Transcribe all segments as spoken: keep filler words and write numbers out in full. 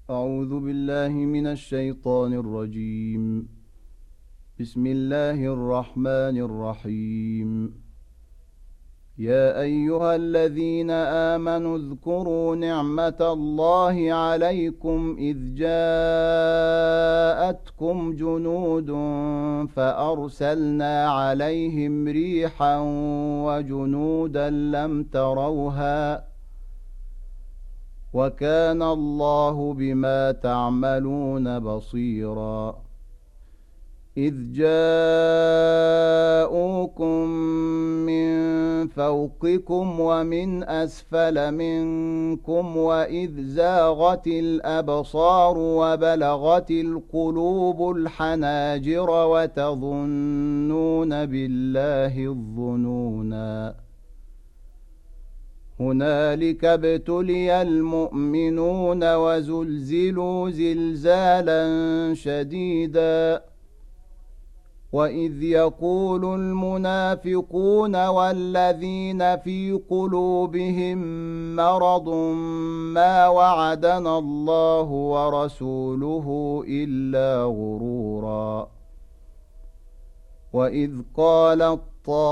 أعوذ بالله من الشيطان الرجيم. بسم الله الرحمن الرحيم. يا أيها الذين آمنوا اذكروا نعمة الله عليكم إذ جاءتكم جنود فأرسلنا عليهم ريحا وجنودا لم تروها وكان الله بما تعملون بصيرا. إذ جاءوكم من فوقكم ومن أسفل منكم وإذ زاغت الأبصار وبلغت القلوب الحناجر وتظنون بالله الظنونا. هنالك ابتلي المؤمنون وزلزلوا زلزالا شديدا. وإذ يقول المنافقون والذين في قلوبهم مرض ما وعدنا الله ورسوله إلا غرورا. وإذ قالت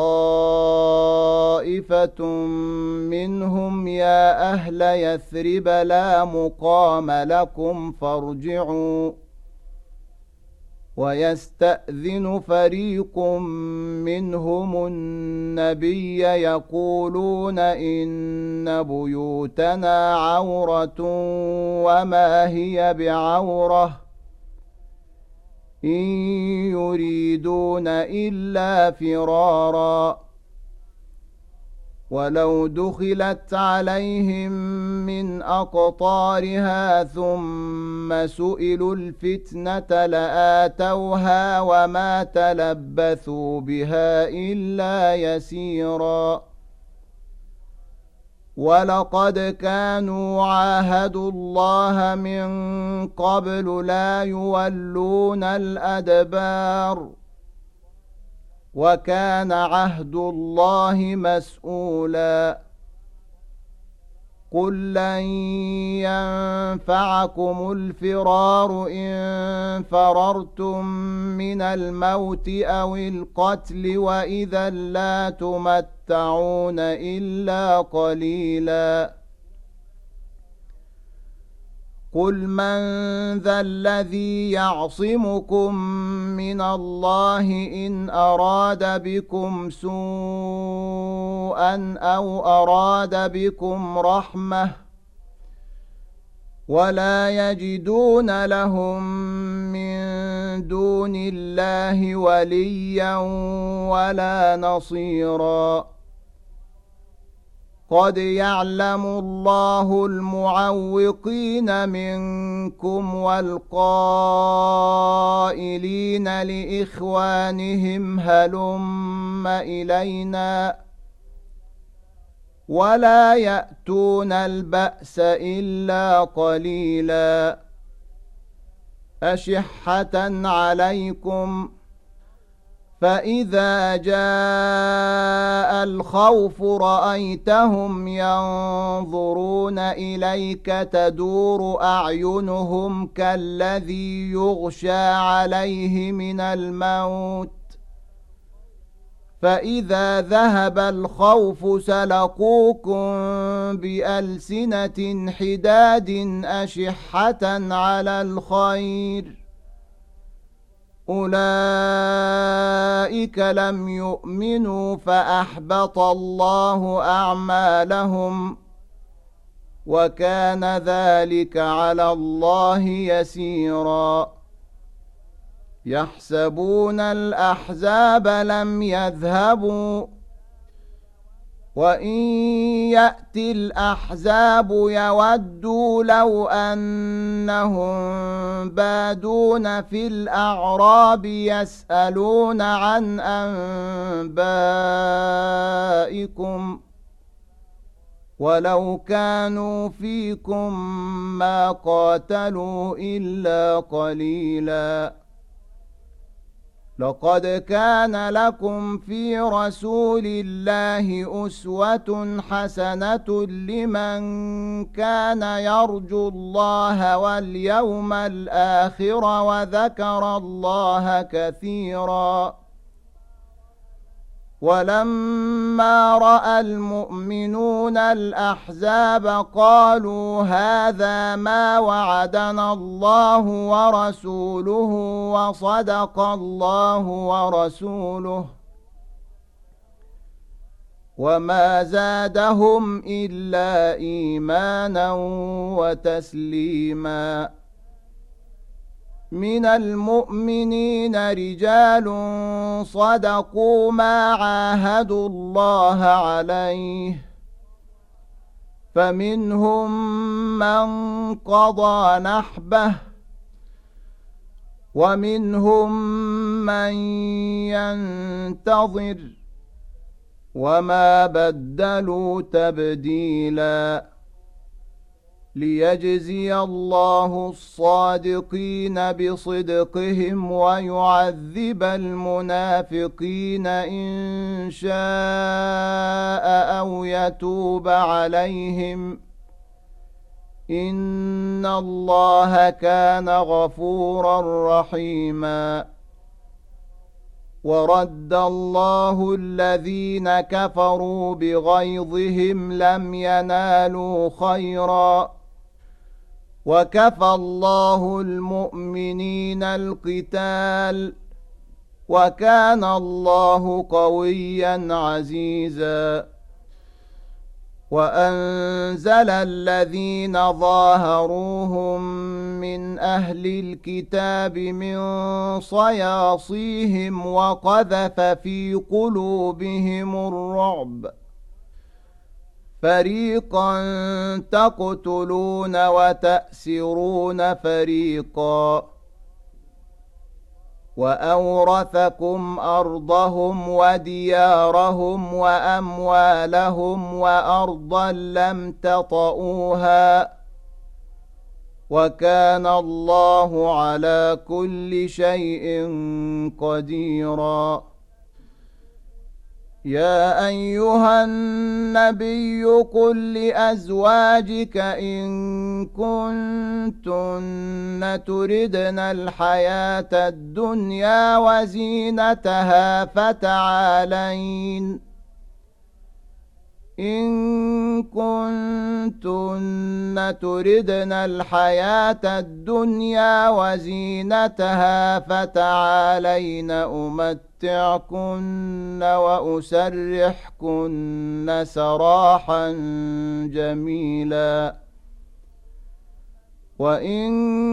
طائفة منهم يا أهل يثرب لا مقام لكم فارجعوا. ويستأذن فريق منهم النبي يقولون إن بيوتنا عورة وما هي بعورة إن يريدون إلا فرارا. ولو دخلت عليهم من أقطارها ثم سئلوا الفتنة لآتوها وما تلبثوا بها إلا يسيرا. ولقد كانوا عاهدوا الله من قبل لا يولون الأدبار وكان عهد الله مسؤولا. قل لن ينفعكم الفرار إن فررتم من الموت أو القتل وإذا لا تمتعون إلا قليلا. قل من ذا الذي يعصمكم من الله إن أراد بكم سوءا أو أراد بكم رحمة ولا يجدون لهم من دون الله وليا ولا نصيرا. قد يعلم الله المعوقين منكم والقائلين لإخوانهم هلم إلينا ولا يأتون البأس إلا قليلا. أشحة عليكم فإذا جاء الخوف رأيتهم ينظرون إليك تدور أعينهم كالذي يغشى عليه من الموت فإذا ذهب الخوف سلقوكم بألسنة حداد أشحة على الخير أولئك لم يؤمنوا فأحبط الله أعمالهم وكان ذلك على الله يسيرا. يحسبون الأحزاب لم يذهبوا وإن يأتي الأحزاب يودوا لو أنهم بادون في الأعراب يسألون عن أنبائكم ولو كانوا فيكم ما قاتلوا إلا قليلا. لقد كان لكم في رسول الله أسوة حسنة لمن كان يرجو الله واليوم الآخر وذكر الله كثيرا. ولما رأى المؤمنون الأحزاب قالوا هذا ما وعدنا الله ورسوله وصدق الله ورسوله وما زادهم إلا إيمانا وتسليما. من المؤمنين رجال صدقوا ما عاهدوا الله عليه فمنهم من قضى نحبه ومنهم من ينتظر وما بدلوا تبديلا. ليجزي الله الصادقين بصدقهم ويعذب المنافقين إن شاء أو يتوب عليهم إن الله كان غفورا رحيما. ورد الله الذين كفروا بغيظهم لم ينالوا خيرا وكفى الله المؤمنين القتال وكان الله قويا عزيزا. وأنزل الذين ظاهروهم من أهل الكتاب من صياصيهم وقذف في قلوبهم الرعب فريقا تقتلون وتأسرون فريقا وأورثكم أرضهم وديارهم وأموالهم وأرضا لم تطئوها وكان الله على كل شيء قديرا. يا أيها النبي قل لأزواجك إن كنتن تردن الحياة الدنيا وزينتها فتعالين إن كنتن تردن الحياة الدنيا وزينتها فتعالين أمتعكن وأسرحكن سراحا جميلا. وإن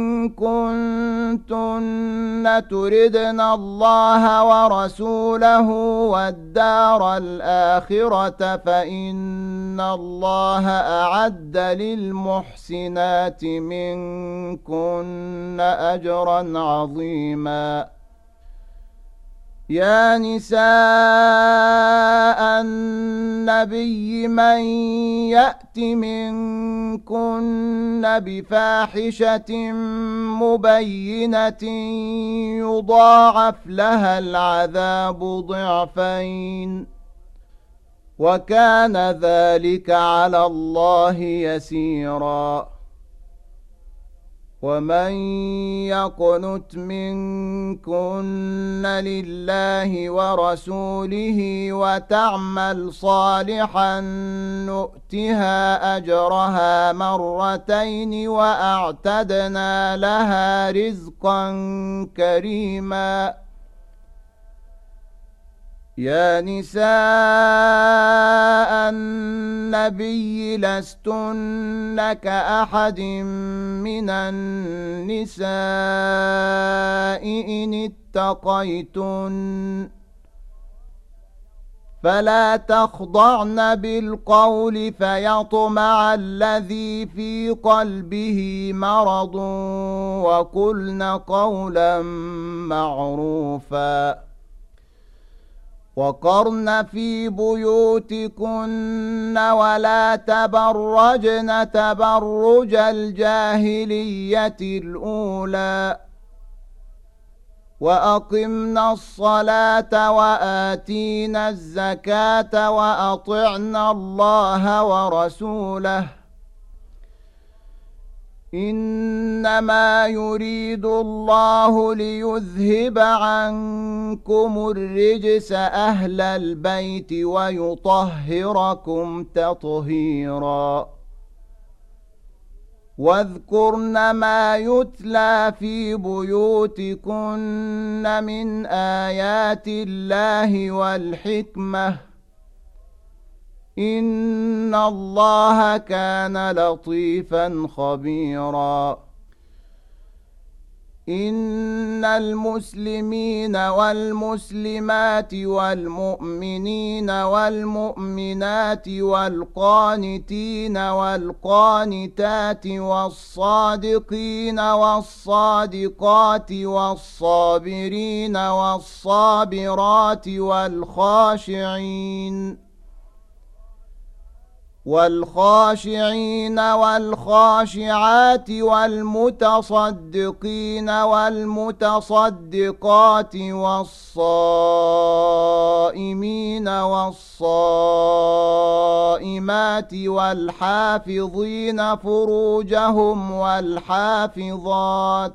كنتن تردن الله ورسوله والدار الآخرة فإن الله أعد للمحسنات منكن أجرا عظيما. يا نساء النبي من يأت منكن بفاحشة مبينة يضاعف لها العذاب ضعفين وكان ذلك على الله يسيرا. ومن يقنت منكن لله ورسوله وتعمل صالحا نؤتها أجرها مرتين وأعتدنا لها رزقا كريما. يا نساء النبي لستن كأحد من النساء إن اتقيتن فلا تخضعن بالقول فيطمع الذي في قلبه مرض وقلن قولا معروفا. وقرن في بيوتكن ولا تبرجن تبرج الجاهلية الأولى وأقمنا الصلاة وآتينا الزكاة وأطعنا الله ورسوله إنما يريد الله ليذهب عنكم الرجس أهل البيت ويطهركم تطهيرا واذكرن ما يتلى في بيوتكن من آيات الله والحكمة إن الله كان لطيفا خبيرا إن المسلمين والمسلمات والمؤمنين والمؤمنات والقانتين والقانتات والصادقين والصادقات والصابرين والصابرات والخاشعين والخاشعين والخاشعات والمتصدقين والمتصدقات والصائمين والصائمات والحافظين فروجهم والحافظات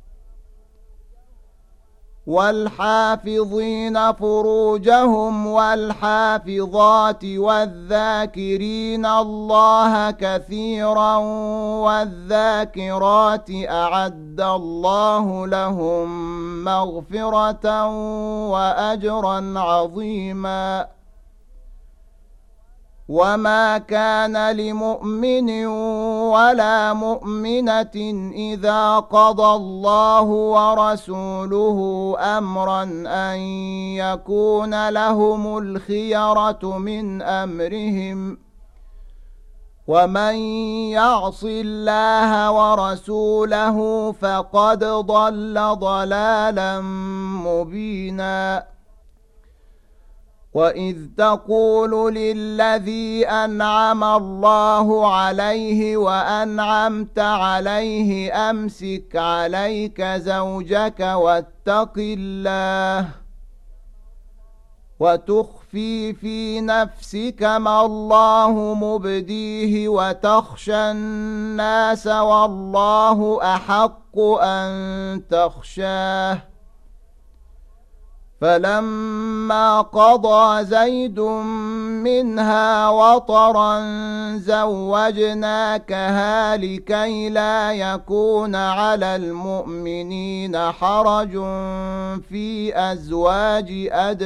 والحافظين فروجهم والحافظات والذاكرين الله كثيرا والذاكرات أعد الله لهم مغفرة وأجرا عظيما وما كان لمؤمن ولا مؤمنة إذا قضى الله ورسوله أمرا أن يكون لهم الخيرة من أمرهم ومن يعص الله ورسوله فقد ضل ضلالا مبينا وإذ تقول للذي أنعم الله عليه وأنعمت عليه أمسك عليك زوجك واتق الله وتخفي في نفسك ما الله مبديه وتخشى الناس والله أحق أن تخشاه فلما قضى زيد منها وطرا زوجناكها لكي لا يكون على المؤمنين حرج في أزواج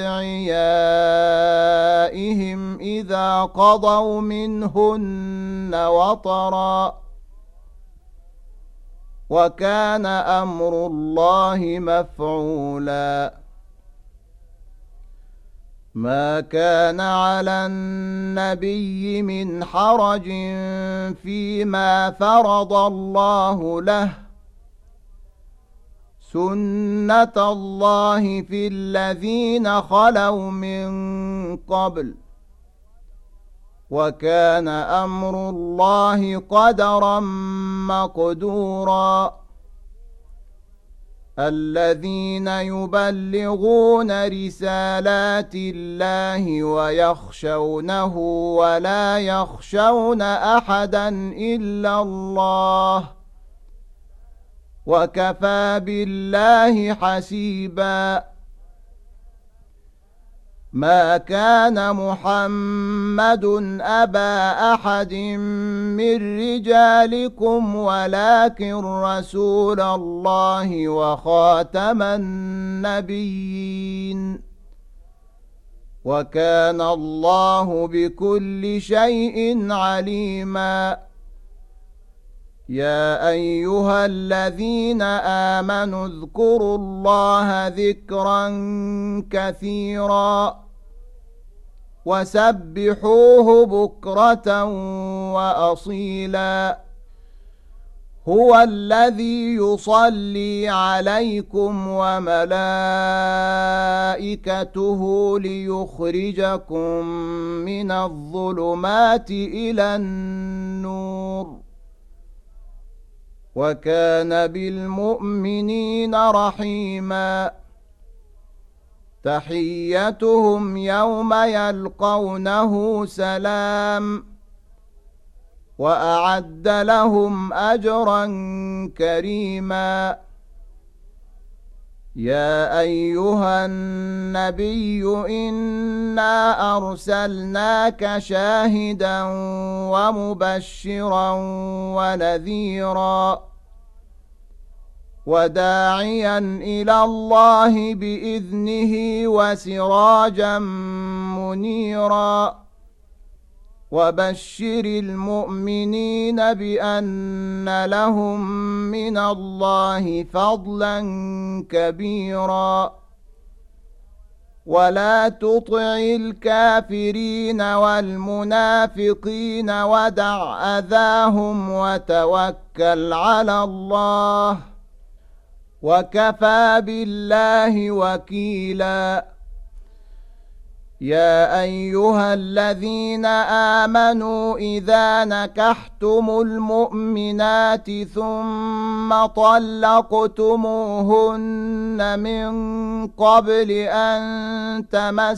أدعيائهم إذا قضوا منهن وطرا وكان أمر الله مفعولا ما كان على النبي من حرج فيما فرض الله له سنة الله في الذين خلوا من قبل وكان أمر الله قدرا مقدورا الذين يبلغون رسالات الله ويخشونه ولا يخشون أحدا إلا الله وكفى بالله حسيبا ما كان محمد أبا أحد من رجالكم ولكن رسول الله وخاتم النبيين وكان الله بكل شيء عليما يا أيها الذين آمنوا اذكروا الله ذكرا كثيرا وسبحوه بكرة وأصيلا هو الذي يصلي عليكم وملائكته ليخرجكم من الظلمات إلى النور وكان بالمؤمنين رحيما تحيتهم يوم يلقونه سلام وأعد لهم أجرا كريما يا أيها النبي إنا أرسلناك شاهدا ومبشرا ونذيرا وداعيا إلى الله بإذنه وسراجا منيرا وبشر المؤمنين بأن لهم من الله فضلا كبيرا ولا تطع الكافرين والمنافقين ودع أذاهم وتوكل على الله وكفى بالله وكيلا يا أيها الذين آمنوا إذا نكحتم المؤمنات ثم طلقتموهن من قبل أن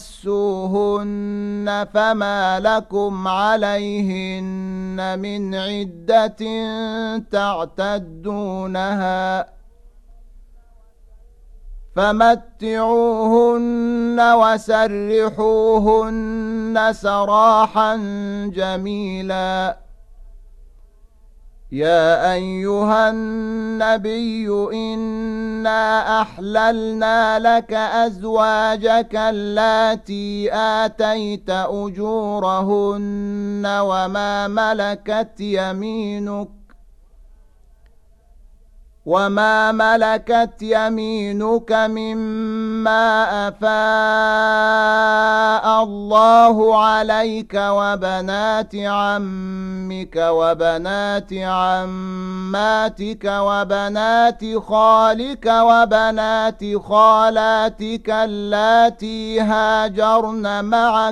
تمسوهن فما لكم عليهن من عدة تعتدونها فمتعوهن وسرحوهن سراحا جميلا يا أيها النبي إنا أحللنا لك أزواجك اللاتي آتيت أجورهن وما ملكت يمينك وما ملكت يمينك مما أفاء الله عليك وبنات عمك وبنات عماتك وبنات خالك وبنات خالاتك اللاتي هاجرن معك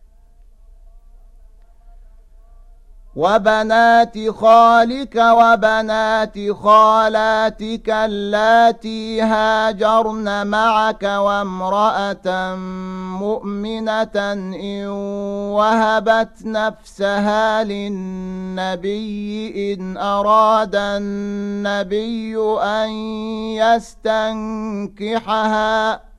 وبنات خالك وبنات خالاتك اللاتي هاجرن معك وامرأة مؤمنة إن وهبت نفسها للنبي إن أراد النبي أن يستنكحها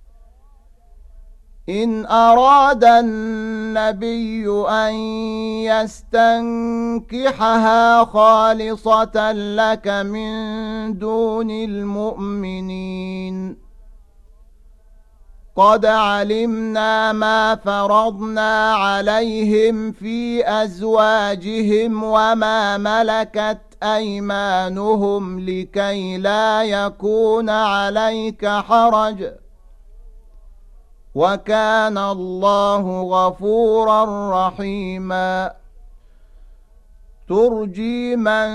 إن أراد النبي أن يستنكحها خالصة لك من دون المؤمنين قد علمنا ما فرضنا عليهم في أزواجهم وما ملكت أيمانهم لكي لا يكون عليك حرج وكان الله غفورا رحيما ترجي من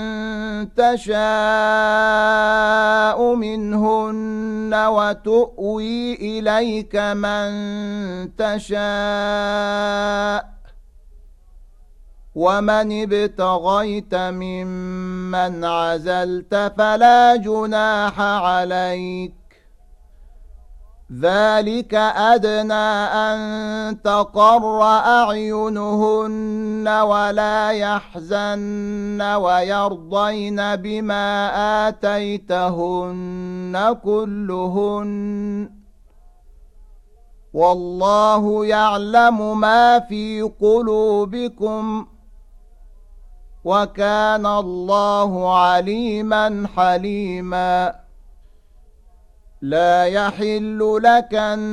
تشاء منهن وتؤوي إليك من تشاء ومن ابتغيت ممن عزلت فلا جناح عليك ذلك أدنى أن تقر أعينهن ولا يحزن ويرضين بما آتيتهن كلهن والله يعلم ما في قلوبكم وكان الله عليما حليما لا يحل لك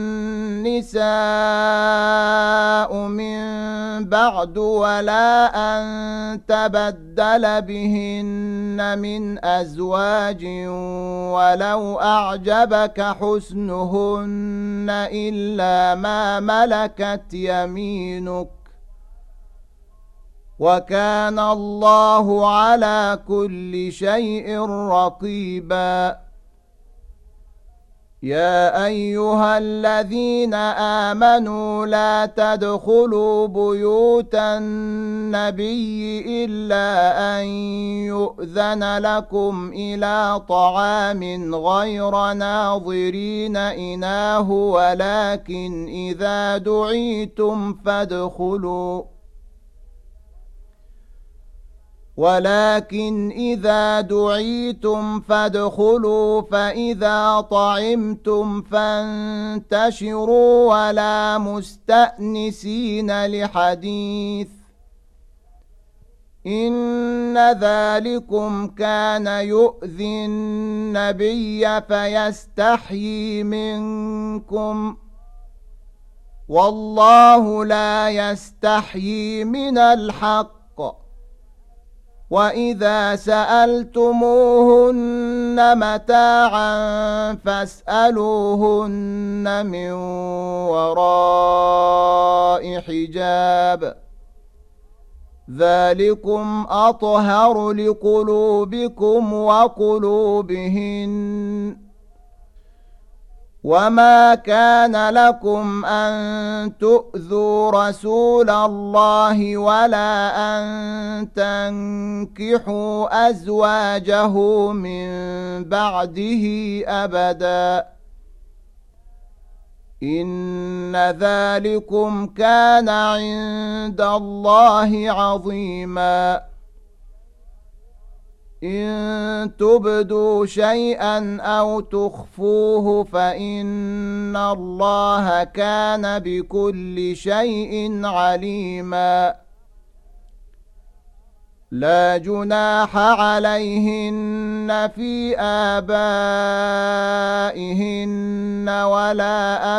النساء من بعد ولا أن تبدل بهن من أزواج ولو أعجبك حسنهن إلا ما ملكت يمينك وكان الله على كل شيء رقيبا يا أيها الذين آمنوا لا تدخلوا بيوت النبي إلا أن يؤذن لكم إلى طعام غير ناظرين إناه ولكن إذا دعيتم فادخلوا ولكن إذا دعيتم فادخلوا فإذا طعمتم فانتشروا ولا مستأنسين لحديث إن ذلكم كان يؤذي النبي فيستحيي منكم والله لا يستحيي من الحق وإذا سألتموهن متاعا فاسألوهن من وراء حجاب ذلكم أطهر لقلوبكم وقلوبهن وما كان لكم أن تؤذوا رسول الله ولا أن تنكحوا أزواجه من بعده أبدا إن ذلكم كان عند الله عظيما إن تبدوا شيئا أو تخفوه فإن الله كان بكل شيء عليما لا جناح عليهن في آبائهن ولا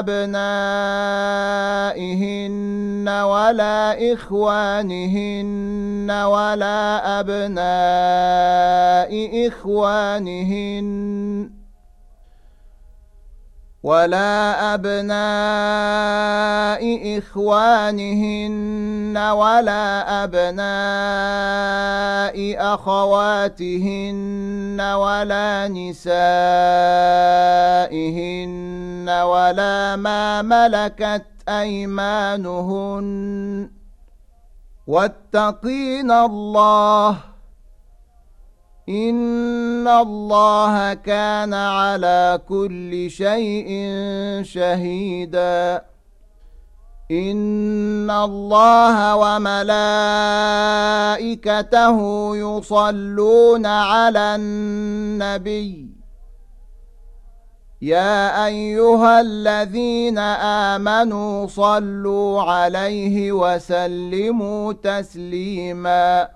أبنائهن ولا إخوانهن ولا أبناء إخوانهن ولا أبناء إخوانهن ولا أبناء أخواتهن ولا نسائهن ولا ما ملكت أيمانهن واتقين الله إن الله كان على كل شيء شهيدا إن الله وملائكته يصلون على النبي يا أيها الذين آمنوا صلوا عليه وسلموا تسليما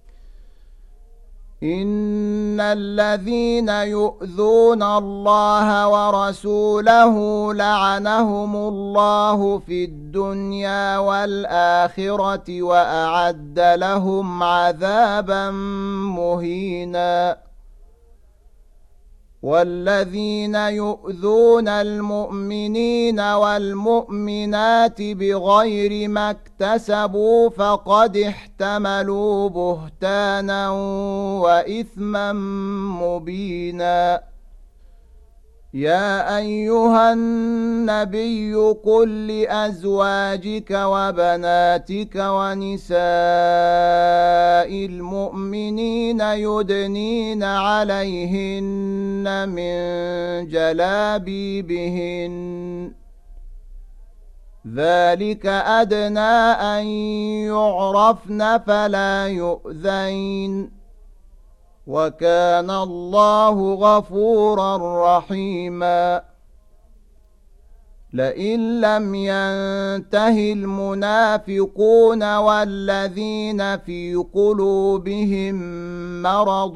إن الذين يؤذون الله ورسوله لعنهم الله في الدنيا والآخرة وأعد لهم عذابا مهينا والذين يؤذون المؤمنين والمؤمنات بغير ما اكتسبوا فقد احتملوا بهتانا وإثما مبينا يا أيها النبي قل لأزواجك وبناتك ونساء المؤمنين يدنين عليهن من جلابيبهن ذلك أدنى أن يعرفن فلا يؤذين وكان الله غفورا رحيما لئن لم ينته المنافقون والذين في قلوبهم مرض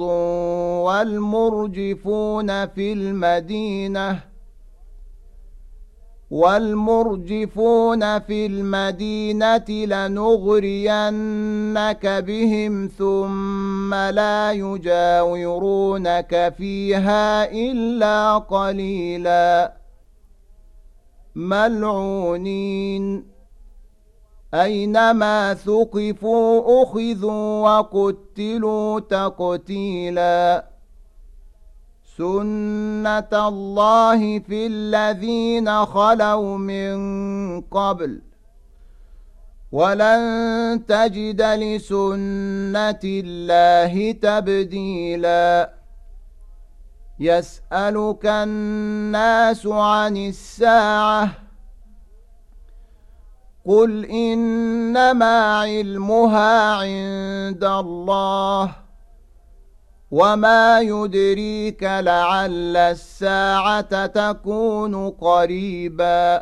والمرجفون في المدينة والمرجفون في المدينة لنغرينك بهم ثم لا يجاورونك فيها إلا قليلا ملعونين أينما ثقفوا أخذوا وقتلوا تقتيلا سُنَّةَ اللَّهِ فِي الَّذِينَ خَلَوْا مِن قَبْلُ وَلَن تَجِدَ لِسُنَّةِ اللَّهِ تَبْدِيلًا يَسْأَلُكَ النَّاسُ عَنِ السَّاعَةِ قُلْ إِنَّمَا عِلْمُهَا عِندَ اللَّهِ وَمَا يُدْرِيكَ لَعَلَّ السَّاعَةَ تَكُونُ قَرِيبًا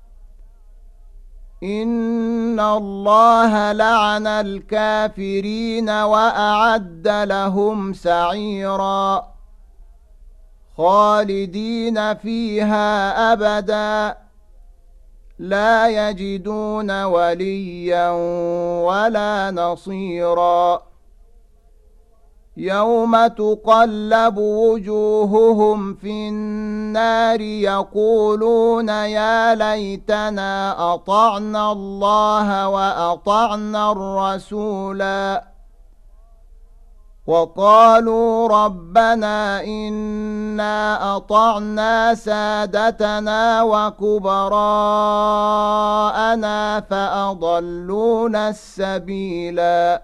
إِنَّ اللَّهَ لَعَنَ الْكَافِرِينَ وَأَعَدَّ لَهُمْ سَعِيرًا خَالِدِينَ فِيهَا أَبَدًا لَا يَجِدُونَ وَلِيًّا وَلَا نَصِيرًا يَوْمَ تُقَلَّبُ وُجُوهُهُمْ فِي النَّارِ يَقُولُونَ يَا لَيْتَنَا أَطَعْنَا اللَّهَ وَأَطَعْنَا الرَّسُولَا وَقَالُوا رَبَّنَا إِنَّا أَطَعْنَا سَادَتَنَا وَكُبَرَاءَنَا فَأَضَلُّونَا السَّبِيلَا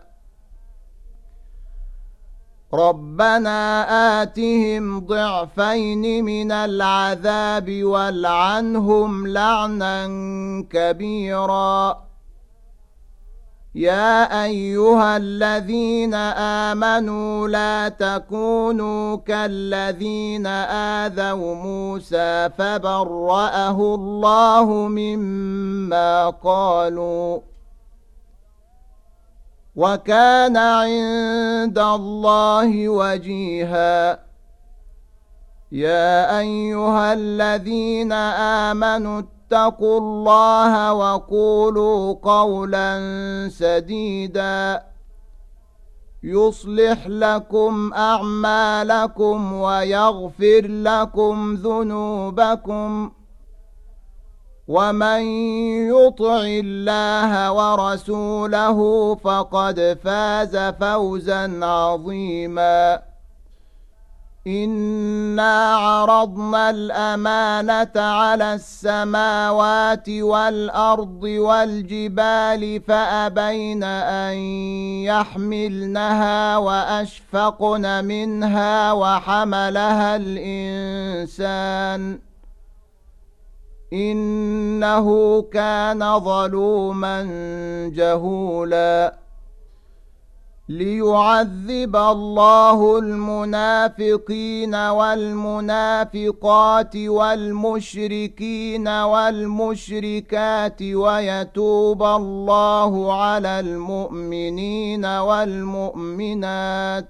رَبَّنَا آتِهِمْ ضِعْفَيْنِ مِنَ الْعَذَابِ وَالْعَنْهُمْ لَعْنًا كَبِيرًا يَا أَيُّهَا الَّذِينَ آمَنُوا لَا تَكُونُوا كَالَّذِينَ آذَوْا مُوسَى فَبَرَّأَهُ اللَّهُ مِمَّا قَالُوا وَكَانَ عِندَ اللَّهِ وَجِيهًا يَا أَيُّهَا الَّذِينَ آمَنُوا اتَّقُوا اللَّهَ وَقُولُوا قَوْلًا سَدِيدًا يُصْلِحْ لَكُمْ أَعْمَالَكُمْ وَيَغْفِرْ لَكُمْ ذُنُوبَكُمْ وَمَن يُطِعِ اللَّهَ وَرَسُولَهُ فَقَدْ فَازَ فَوْزًا عَظِيمًا إِنَّا عَرَضْنَا الْأَمَانَةَ عَلَى السَّمَاوَاتِ وَالْأَرْضِ وَالْجِبَالِ فَأَبَيْنَ أَن يَحْمِلْنَهَا وَأَشْفَقْنَ مِنْهَا وَحَمَلَهَا الْإِنسَانُ إِنَّهُ كَانَ ظَلُومًا جَهُولًا لِيُعَذِّبَ اللَّهُ الْمُنَافِقِينَ وَالْمُنَافِقَاتِ وَالْمُشْرِكِينَ وَالْمُشْرِكَاتِ وَيَتُوبَ اللَّهُ عَلَى الْمُؤْمِنِينَ وَالْمُؤْمِنَاتِ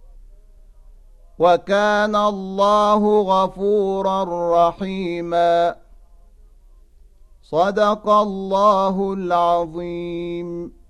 وَكَانَ اللَّهُ غَفُورًا رَّحِيمًا صدق الله العظيم.